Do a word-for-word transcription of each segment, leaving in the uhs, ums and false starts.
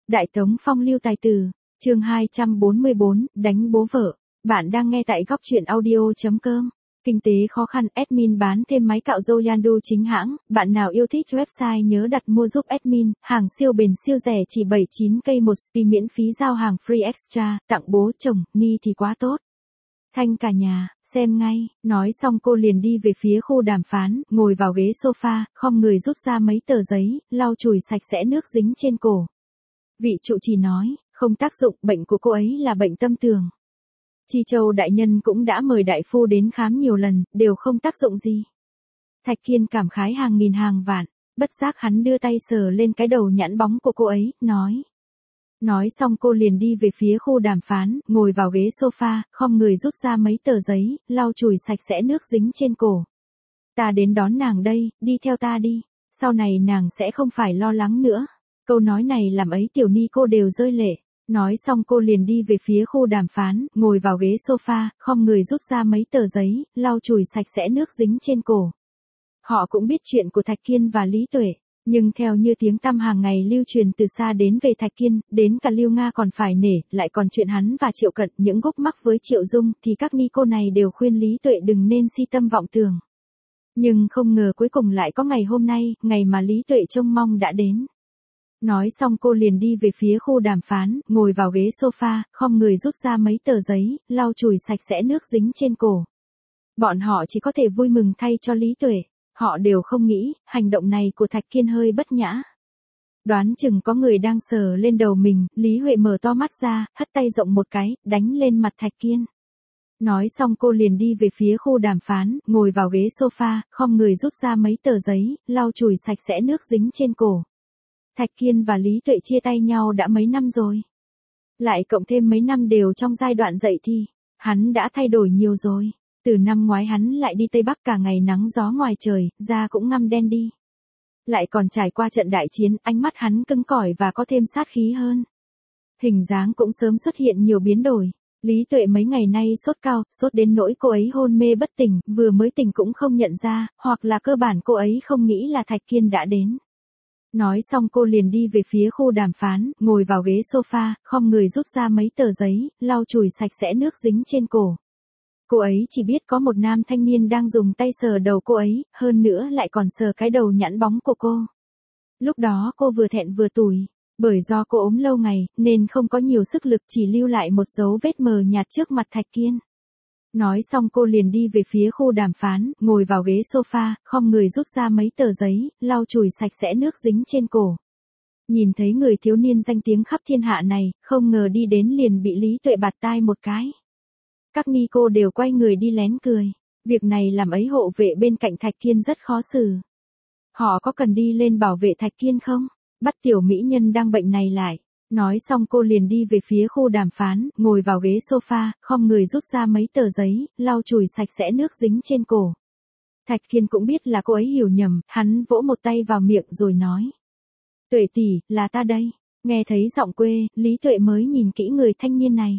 Đại Tống Phong lưu tài tử, chương hai trăm bốn mươi bốn, đánh bố vợ. Bạn đang nghe tại góc truyện audio.com. Kinh tế khó khăn, admin bán thêm máy cạo râu Yandu chính hãng. Bạn nào yêu thích website nhớ đặt mua giúp admin. Hàng siêu bền siêu rẻ chỉ bảy mươi chín k một spi, miễn phí giao hàng free extra. Tặng bố chồng, ni thì quá tốt. Thanh cả nhà, xem ngay. Nói xong cô liền đi về phía khu đàm phán, ngồi vào ghế sofa, khom người rút ra mấy tờ giấy, lau chùi sạch sẽ nước dính trên cổ. Vị trụ trì nói, không tác dụng, bệnh của cô ấy là bệnh tâm tường. Chi Châu đại nhân cũng đã mời đại phu đến khám nhiều lần, đều không tác dụng gì. Thạch Kiên cảm khái hàng nghìn hàng vạn, bất giác hắn đưa tay sờ lên cái đầu nhẵn bóng của cô ấy, nói. Nói xong cô liền đi về phía khu đàm phán, ngồi vào ghế sofa, khom người rút ra mấy tờ giấy, lau chùi sạch sẽ nước dính trên cổ. Ta đến đón nàng đây, đi theo ta đi, sau này nàng sẽ không phải lo lắng nữa. Câu nói này làm ấy tiểu ni cô đều rơi lệ. Nói xong cô liền đi về phía khu đàm phán, ngồi vào ghế sofa, khom người rút ra mấy tờ giấy, lau chùi sạch sẽ nước dính trên cổ. Họ cũng biết chuyện của Thạch Kiên và Lý Tuệ, nhưng theo như tiếng tăm hàng ngày lưu truyền từ xa đến về Thạch Kiên, đến cả Lưu Nga còn phải nể, lại còn chuyện hắn và Triệu Cận những gốc mắc với Triệu Dung, thì các ni cô này đều khuyên Lý Tuệ đừng nên si tâm vọng tưởng. Nhưng không ngờ cuối cùng lại có ngày hôm nay, ngày mà Lý Tuệ trông mong đã đến. Nói xong cô liền đi về phía khu đàm phán, ngồi vào ghế sofa, khom người rút ra mấy tờ giấy, lau chùi sạch sẽ nước dính trên cổ. Bọn họ chỉ có thể vui mừng thay cho Lý Tuệ, họ đều không nghĩ, hành động này của Thạch Kiên hơi bất nhã. Đoán chừng có người đang sờ lên đầu mình, Lý Huệ mở to mắt ra, hất tay rộng một cái, đánh lên mặt Thạch Kiên. Nói xong cô liền đi về phía khu đàm phán, ngồi vào ghế sofa, khom người rút ra mấy tờ giấy, lau chùi sạch sẽ nước dính trên cổ. Thạch Kiên và Lý Tuệ chia tay nhau đã mấy năm rồi. Lại cộng thêm mấy năm đều trong giai đoạn dậy thì, hắn đã thay đổi nhiều rồi. Từ năm ngoái hắn lại đi Tây Bắc cả ngày nắng gió ngoài trời, da cũng ngăm đen đi. Lại còn trải qua trận đại chiến, ánh mắt hắn cứng cỏi và có thêm sát khí hơn. Hình dáng cũng sớm xuất hiện nhiều biến đổi. Lý Tuệ mấy ngày nay sốt cao, sốt đến nỗi cô ấy hôn mê bất tỉnh, vừa mới tỉnh cũng không nhận ra, hoặc là cơ bản cô ấy không nghĩ là Thạch Kiên đã đến. Nói xong cô liền đi về phía khu đàm phán, ngồi vào ghế sofa, khom người rút ra mấy tờ giấy, lau chùi sạch sẽ nước dính trên cổ. Cô ấy chỉ biết có một nam thanh niên đang dùng tay sờ đầu cô ấy, hơn nữa lại còn sờ cái đầu nhẵn bóng của cô. Lúc đó cô vừa thẹn vừa tủi, bởi do cô ốm lâu ngày, nên không có nhiều sức lực, chỉ lưu lại một dấu vết mờ nhạt trước mặt Thạch Kiên. Nói xong cô liền đi về phía khu đàm phán, ngồi vào ghế sofa, khom người rút ra mấy tờ giấy, lau chùi sạch sẽ nước dính trên cổ. Nhìn thấy người thiếu niên danh tiếng khắp thiên hạ này, không ngờ đi đến liền bị Lý Tuệ bạt tai một cái. Các ni cô đều quay người đi lén cười. Việc này làm ấy hộ vệ bên cạnh Thạch Kiên rất khó xử. Họ có cần đi lên bảo vệ Thạch Kiên không? Bắt tiểu mỹ nhân đang bệnh này lại. Nói xong cô liền đi về phía khu đàm phán, ngồi vào ghế sofa, khom người rút ra mấy tờ giấy, lau chùi sạch sẽ nước dính trên cổ. Thạch Kiên cũng biết là cô ấy hiểu nhầm, hắn vỗ một tay vào miệng rồi nói. Tuệ tỷ, là ta đây. Nghe thấy giọng quê, Lý Tuệ mới nhìn kỹ người thanh niên này.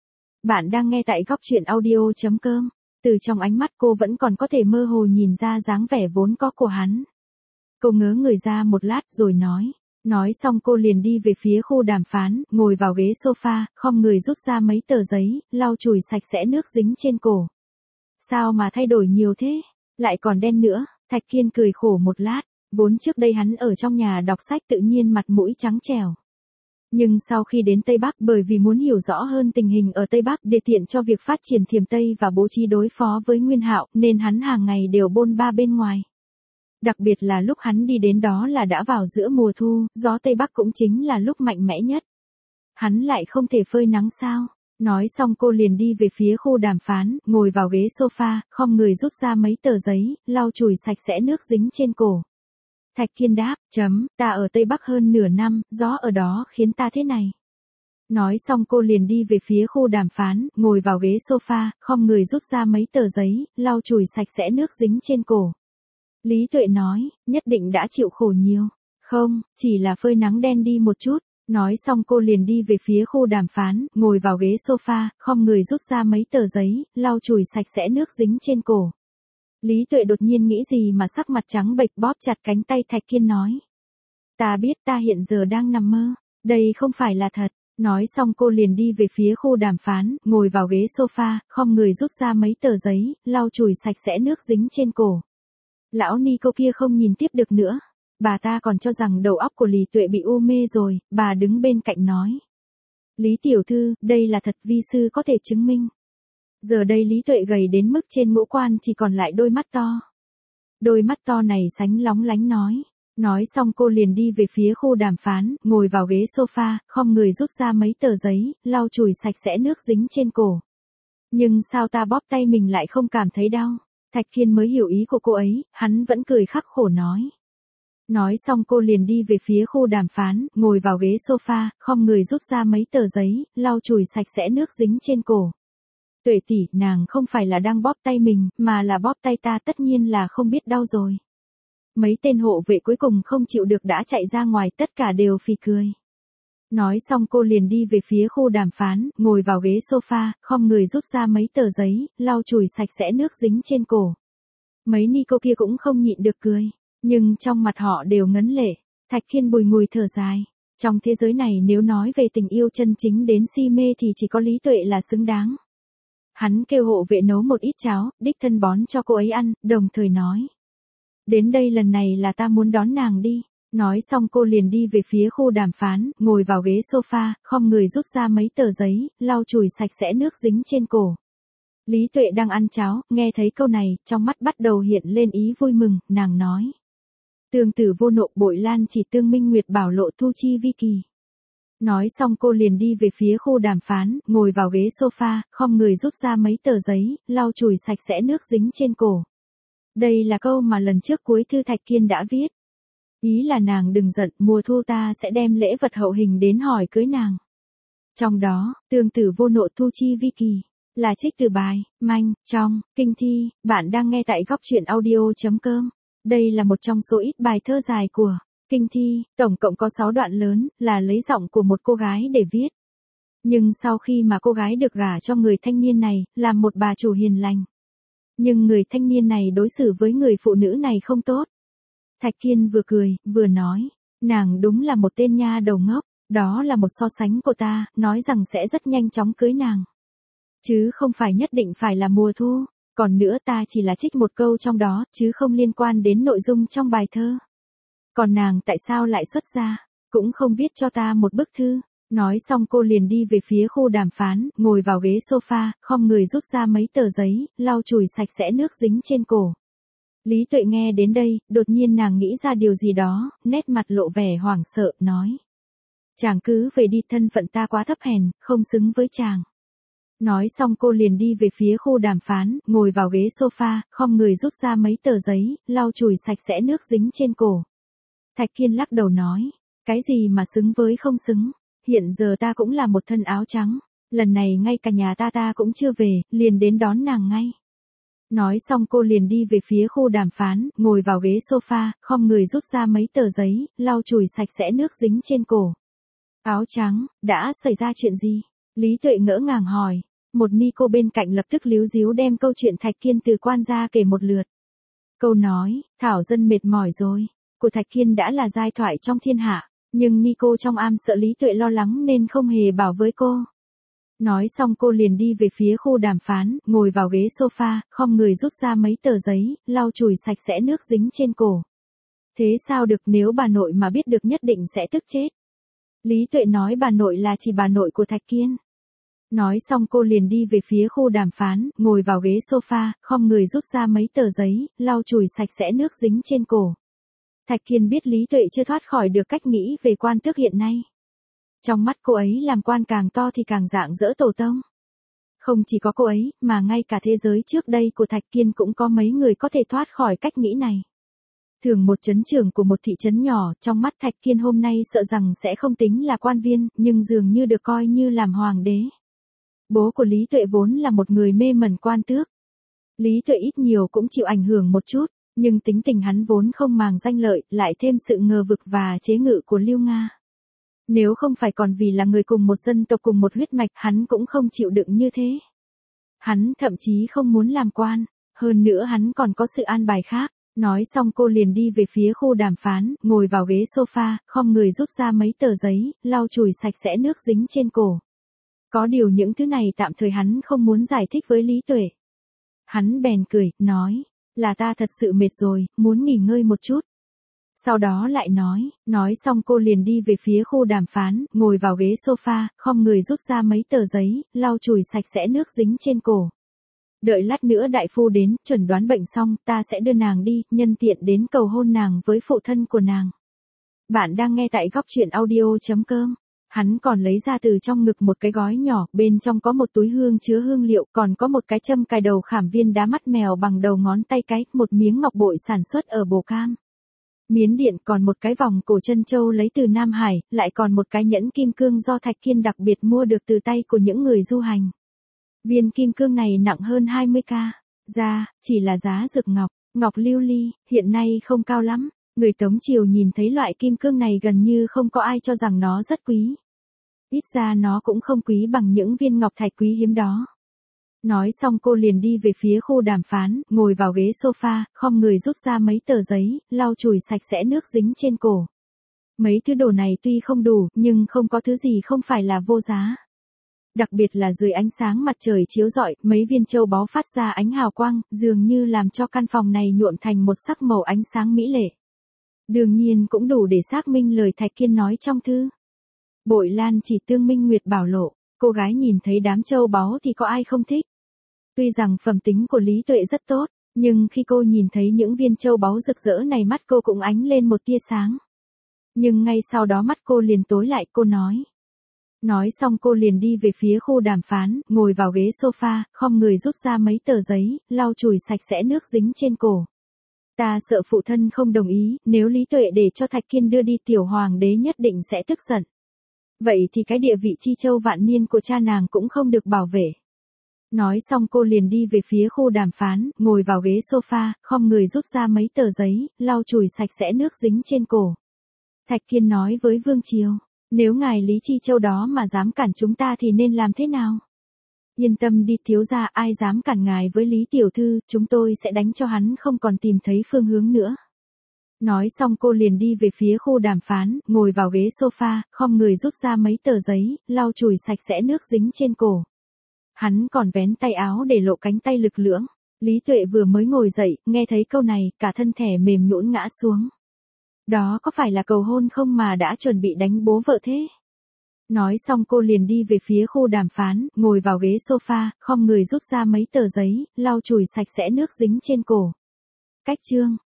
Bạn đang nghe tại góc truyện audio.com. Từ trong ánh mắt cô vẫn còn có thể mơ hồ nhìn ra dáng vẻ vốn có của hắn. Cô ngớ người ra một lát rồi nói. Nói xong cô liền đi về phía khu đàm phán, ngồi vào ghế sofa, khom người rút ra mấy tờ giấy, lau chùi sạch sẽ nước dính trên cổ. Sao mà thay đổi nhiều thế? Lại còn đen nữa. Thạch Kiên cười khổ một lát, vốn trước đây hắn ở trong nhà đọc sách tự nhiên mặt mũi trắng trẻo. Nhưng sau khi đến Tây Bắc, bởi vì muốn hiểu rõ hơn tình hình ở Tây Bắc để tiện cho việc phát triển Thiểm Tây và bố trí đối phó với Nguyên Hạo, nên hắn hàng ngày đều bôn ba bên ngoài. Đặc biệt là lúc hắn đi đến đó là đã vào giữa mùa thu, gió Tây Bắc cũng chính là lúc mạnh mẽ nhất. Hắn lại không thể phơi nắng sao? Nói xong cô liền đi về phía khu đàm phán, ngồi vào ghế sofa, khom người rút ra mấy tờ giấy, lau chùi sạch sẽ nước dính trên cổ. Thạch Kiên đáp, chấm, ta ở Tây Bắc hơn nửa năm, gió ở đó khiến ta thế này. Nói xong cô liền đi về phía khu đàm phán, ngồi vào ghế sofa, khom người rút ra mấy tờ giấy, lau chùi sạch sẽ nước dính trên cổ. Lý Tuệ nói, nhất định đã chịu khổ nhiều. Không, chỉ là phơi nắng đen đi một chút. Nói xong cô liền đi về phía khu đàm phán, ngồi vào ghế sofa, khom người rút ra mấy tờ giấy, lau chùi sạch sẽ nước dính trên cổ. Lý Tuệ đột nhiên nghĩ gì mà sắc mặt trắng bệch, bóp chặt cánh tay Thạch Kiên nói. Ta biết ta hiện giờ đang nằm mơ. Đây không phải là thật. Nói xong cô liền đi về phía khu đàm phán, ngồi vào ghế sofa, khom người rút ra mấy tờ giấy, lau chùi sạch sẽ nước dính trên cổ. Lão Nico kia không nhìn tiếp được nữa. Bà ta còn cho rằng đầu óc của Lý Tuệ bị u mê rồi, bà đứng bên cạnh nói. Lý tiểu thư, đây là thật, vi sư có thể chứng minh. Giờ đây Lý Tuệ gầy đến mức trên ngũ quan chỉ còn lại đôi mắt to. Đôi mắt to này sánh lóng lánh nói. Nói xong cô liền đi về phía khu đàm phán, ngồi vào ghế sofa, khom người rút ra mấy tờ giấy, lau chùi sạch sẽ nước dính trên cổ. Nhưng sao ta bóp tay mình lại không cảm thấy đau? Thạch Kiên mới hiểu ý của cô ấy, hắn vẫn cười khắc khổ nói. Nói xong cô liền đi về phía khu đàm phán, ngồi vào ghế sofa, khom người rút ra mấy tờ giấy, lau chùi sạch sẽ nước dính trên cổ. Tuệ tỷ, nàng không phải là đang bóp tay mình, mà là bóp tay ta, tất nhiên là không biết đau rồi. Mấy tên hộ vệ cuối cùng không chịu được đã chạy ra ngoài, tất cả đều phì cười. Nói xong cô liền đi về phía khu đàm phán, ngồi vào ghế sofa, khom người rút ra mấy tờ giấy, lau chùi sạch sẽ nước dính trên cổ. Mấy Nico kia cũng không nhịn được cười, nhưng trong mặt họ đều ngấn lệ. Thạch Kiên bùi ngùi thở dài. Trong thế giới này nếu nói về tình yêu chân chính đến si mê thì chỉ có Lý Tuệ là xứng đáng. Hắn kêu hộ vệ nấu một ít cháo, đích thân bón cho cô ấy ăn, đồng thời nói. Đến đây lần này là ta muốn đón nàng đi. Nói xong cô liền đi về phía khu đàm phán, ngồi vào ghế sofa, khom người rút ra mấy tờ giấy, lau chùi sạch sẽ nước dính trên cổ. Lý Tuệ đang ăn cháo, nghe thấy câu này, trong mắt bắt đầu hiện lên ý vui mừng, nàng nói. Tương tử vô nộ, bội lan chỉ tương minh nguyệt bảo lộ thu chi vi kỳ. Nói xong cô liền đi về phía khu đàm phán, ngồi vào ghế sofa, khom người rút ra mấy tờ giấy, lau chùi sạch sẽ nước dính trên cổ. Đây là câu mà lần trước cuối thư Thạch Kiên đã viết. Ý là nàng đừng giận, mùa thu ta sẽ đem lễ vật hậu hình đến hỏi cưới nàng. Trong đó, tương tử vô nộ thu chi vi kỳ, là trích từ bài, manh, trong, kinh thi, bạn đang nghe tại góc truyện audio.com. Đây là một trong số ít bài thơ dài của kinh thi, tổng cộng có sáu đoạn lớn, là lấy giọng của một cô gái để viết. Nhưng sau khi mà cô gái được gả cho người thanh niên này, làm một bà chủ hiền lành. Nhưng người thanh niên này đối xử với người phụ nữ này không tốt. Thạch Kiên vừa cười, vừa nói, nàng đúng là một tên nha đầu ngốc, đó là một so sánh của ta, nói rằng sẽ rất nhanh chóng cưới nàng. Chứ không phải nhất định phải là mùa thu, còn nữa ta chỉ là trích một câu trong đó, chứ không liên quan đến nội dung trong bài thơ. Còn nàng tại sao lại xuất gia, cũng không viết cho ta một bức thư. Nói xong cô liền đi về phía khu đàm phán, ngồi vào ghế sofa, khom người rút ra mấy tờ giấy, lau chùi sạch sẽ nước dính trên cổ. Lý Tuệ nghe đến đây, đột nhiên nàng nghĩ ra điều gì đó, nét mặt lộ vẻ hoảng sợ, nói. Chàng cứ về đi, thân phận ta quá thấp hèn, không xứng với chàng. Nói xong cô liền đi về phía khu đàm phán, ngồi vào ghế sofa, khom người rút ra mấy tờ giấy, lau chùi sạch sẽ nước dính trên cổ. Thạch Kiên lắc đầu nói, cái gì mà xứng với không xứng, hiện giờ ta cũng là một thân áo trắng, lần này ngay cả nhà ta ta cũng chưa về, liền đến đón nàng ngay. Nói xong cô liền đi về phía khu đàm phán, ngồi vào ghế sofa, khom người rút ra mấy tờ giấy, lau chùi sạch sẽ nước dính trên cổ. Áo trắng, đã xảy ra chuyện gì? Lý Tuệ ngỡ ngàng hỏi. Một Nico bên cạnh lập tức líu díu đem câu chuyện Thạch Kiên từ quan ra kể một lượt. Câu nói, thảo dân mệt mỏi rồi, của Thạch Kiên đã là giai thoại trong thiên hạ, nhưng Nico trong am sợ Lý Tuệ lo lắng nên không hề bảo với cô. Nói xong cô liền đi về phía khu đàm phán, ngồi vào ghế sofa, khom người rút ra mấy tờ giấy, lau chùi sạch sẽ nước dính trên cổ. Thế sao được, nếu bà nội mà biết được nhất định sẽ tức chết. Lý Tuệ nói bà nội là chỉ bà nội của Thạch Kiên. Nói xong cô liền đi về phía khu đàm phán, ngồi vào ghế sofa, khom người rút ra mấy tờ giấy, lau chùi sạch sẽ nước dính trên cổ. Thạch Kiên biết Lý Tuệ chưa thoát khỏi được cách nghĩ về quan tước hiện nay. Trong mắt cô ấy làm quan càng to thì càng rạng rỡ tổ tông. Không chỉ có cô ấy, mà ngay cả thế giới trước đây của Thạch Kiên cũng có mấy người có thể thoát khỏi cách nghĩ này. Thường một trấn trưởng của một thị trấn nhỏ, trong mắt Thạch Kiên hôm nay sợ rằng sẽ không tính là quan viên, nhưng dường như được coi như làm hoàng đế. Bố của Lý Tuệ vốn là một người mê mẩn quan tước. Lý Tuệ ít nhiều cũng chịu ảnh hưởng một chút, nhưng tính tình hắn vốn không màng danh lợi, lại thêm sự ngờ vực và chế ngự của Lưu Nga. Nếu không phải còn vì là người cùng một dân tộc cùng một huyết mạch, hắn cũng không chịu đựng như thế. Hắn thậm chí không muốn làm quan, hơn nữa hắn còn có sự an bài khác. Nói xong cô liền đi về phía khu đàm phán, ngồi vào ghế sofa, khom người rút ra mấy tờ giấy, lau chùi sạch sẽ nước dính trên cổ. Có điều những thứ này tạm thời hắn không muốn giải thích với Lý Tuệ. Hắn bèn cười, nói, là ta thật sự mệt rồi, muốn nghỉ ngơi một chút. Sau đó lại nói, nói xong cô liền đi về phía khu đàm phán, ngồi vào ghế sofa, khom người rút ra mấy tờ giấy, lau chùi sạch sẽ nước dính trên cổ. Đợi lát nữa đại phu đến, chuẩn đoán bệnh xong, ta sẽ đưa nàng đi, nhân tiện đến cầu hôn nàng với phụ thân của nàng. Bạn đang nghe tại góc truyện audio.com. Hắn còn lấy ra từ trong ngực một cái gói nhỏ, bên trong có một túi hương chứa hương liệu, còn có một cái châm cài đầu khảm viên đá mắt mèo bằng đầu ngón tay cái, một miếng ngọc bội sản xuất ở Bồ Cam, Miến Điện, còn một cái vòng cổ chân châu lấy từ Nam Hải, lại còn một cái nhẫn kim cương do Thạch Kiên đặc biệt mua được từ tay của những người du hành. Viên kim cương này nặng hơn hai mươi ca. Ra, chỉ là giá dược ngọc, ngọc lưu ly, hiện nay không cao lắm. Người Tống Triều nhìn thấy loại kim cương này gần như không có ai cho rằng nó rất quý. Ít ra nó cũng không quý bằng những viên ngọc thạch quý hiếm đó. Nói xong cô liền đi về phía khu đàm phán, ngồi vào ghế sofa, khom người rút ra mấy tờ giấy, lau chùi sạch sẽ nước dính trên cổ. Mấy thứ đồ này tuy không đủ, nhưng không có thứ gì không phải là vô giá. Đặc biệt là dưới ánh sáng mặt trời chiếu rọi, mấy viên châu báu phát ra ánh hào quang, dường như làm cho căn phòng này nhuộm thành một sắc màu ánh sáng mỹ lệ. Đương nhiên cũng đủ để xác minh lời Thạch Kiên nói trong thư. Bội Lan chỉ tương minh nguyệt bảo lộ, cô gái nhìn thấy đám châu báu thì có ai không thích. Tuy rằng phẩm tính của Lý Tuệ rất tốt, nhưng khi cô nhìn thấy những viên châu báu rực rỡ này mắt cô cũng ánh lên một tia sáng. Nhưng ngay sau đó mắt cô liền tối lại, cô nói. Nói xong cô liền đi về phía khu đàm phán, ngồi vào ghế sofa, khom người rút ra mấy tờ giấy, lau chùi sạch sẽ nước dính trên cổ. Ta sợ phụ thân không đồng ý, nếu Lý Tuệ để cho Thạch Kiên đưa đi tiểu hoàng đế nhất định sẽ tức giận. Vậy thì cái địa vị chi châu vạn niên của cha nàng cũng không được bảo vệ. Nói xong cô liền đi về phía khu đàm phán, ngồi vào ghế sofa, khom người rút ra mấy tờ giấy, lau chùi sạch sẽ nước dính trên cổ. Thạch Kiên nói với Vương Triều, nếu ngài Lý Chi Châu đó mà dám cản chúng ta thì nên làm thế nào? Yên tâm đi thiếu gia, ai dám cản ngài với Lý Tiểu Thư, chúng tôi sẽ đánh cho hắn không còn tìm thấy phương hướng nữa. Nói xong cô liền đi về phía khu đàm phán, ngồi vào ghế sofa, khom người rút ra mấy tờ giấy, lau chùi sạch sẽ nước dính trên cổ. Hắn còn vén tay áo để lộ cánh tay lực lưỡng. Lý Tuệ vừa mới ngồi dậy, nghe thấy câu này, cả thân thể mềm nhũn ngã xuống. Đó có phải là cầu hôn không mà đã chuẩn bị đánh bố vợ thế? Nói xong cô liền đi về phía khu đàm phán, ngồi vào ghế sofa, khom người rút ra mấy tờ giấy, lau chùi sạch sẽ nước dính trên cổ. Cách chương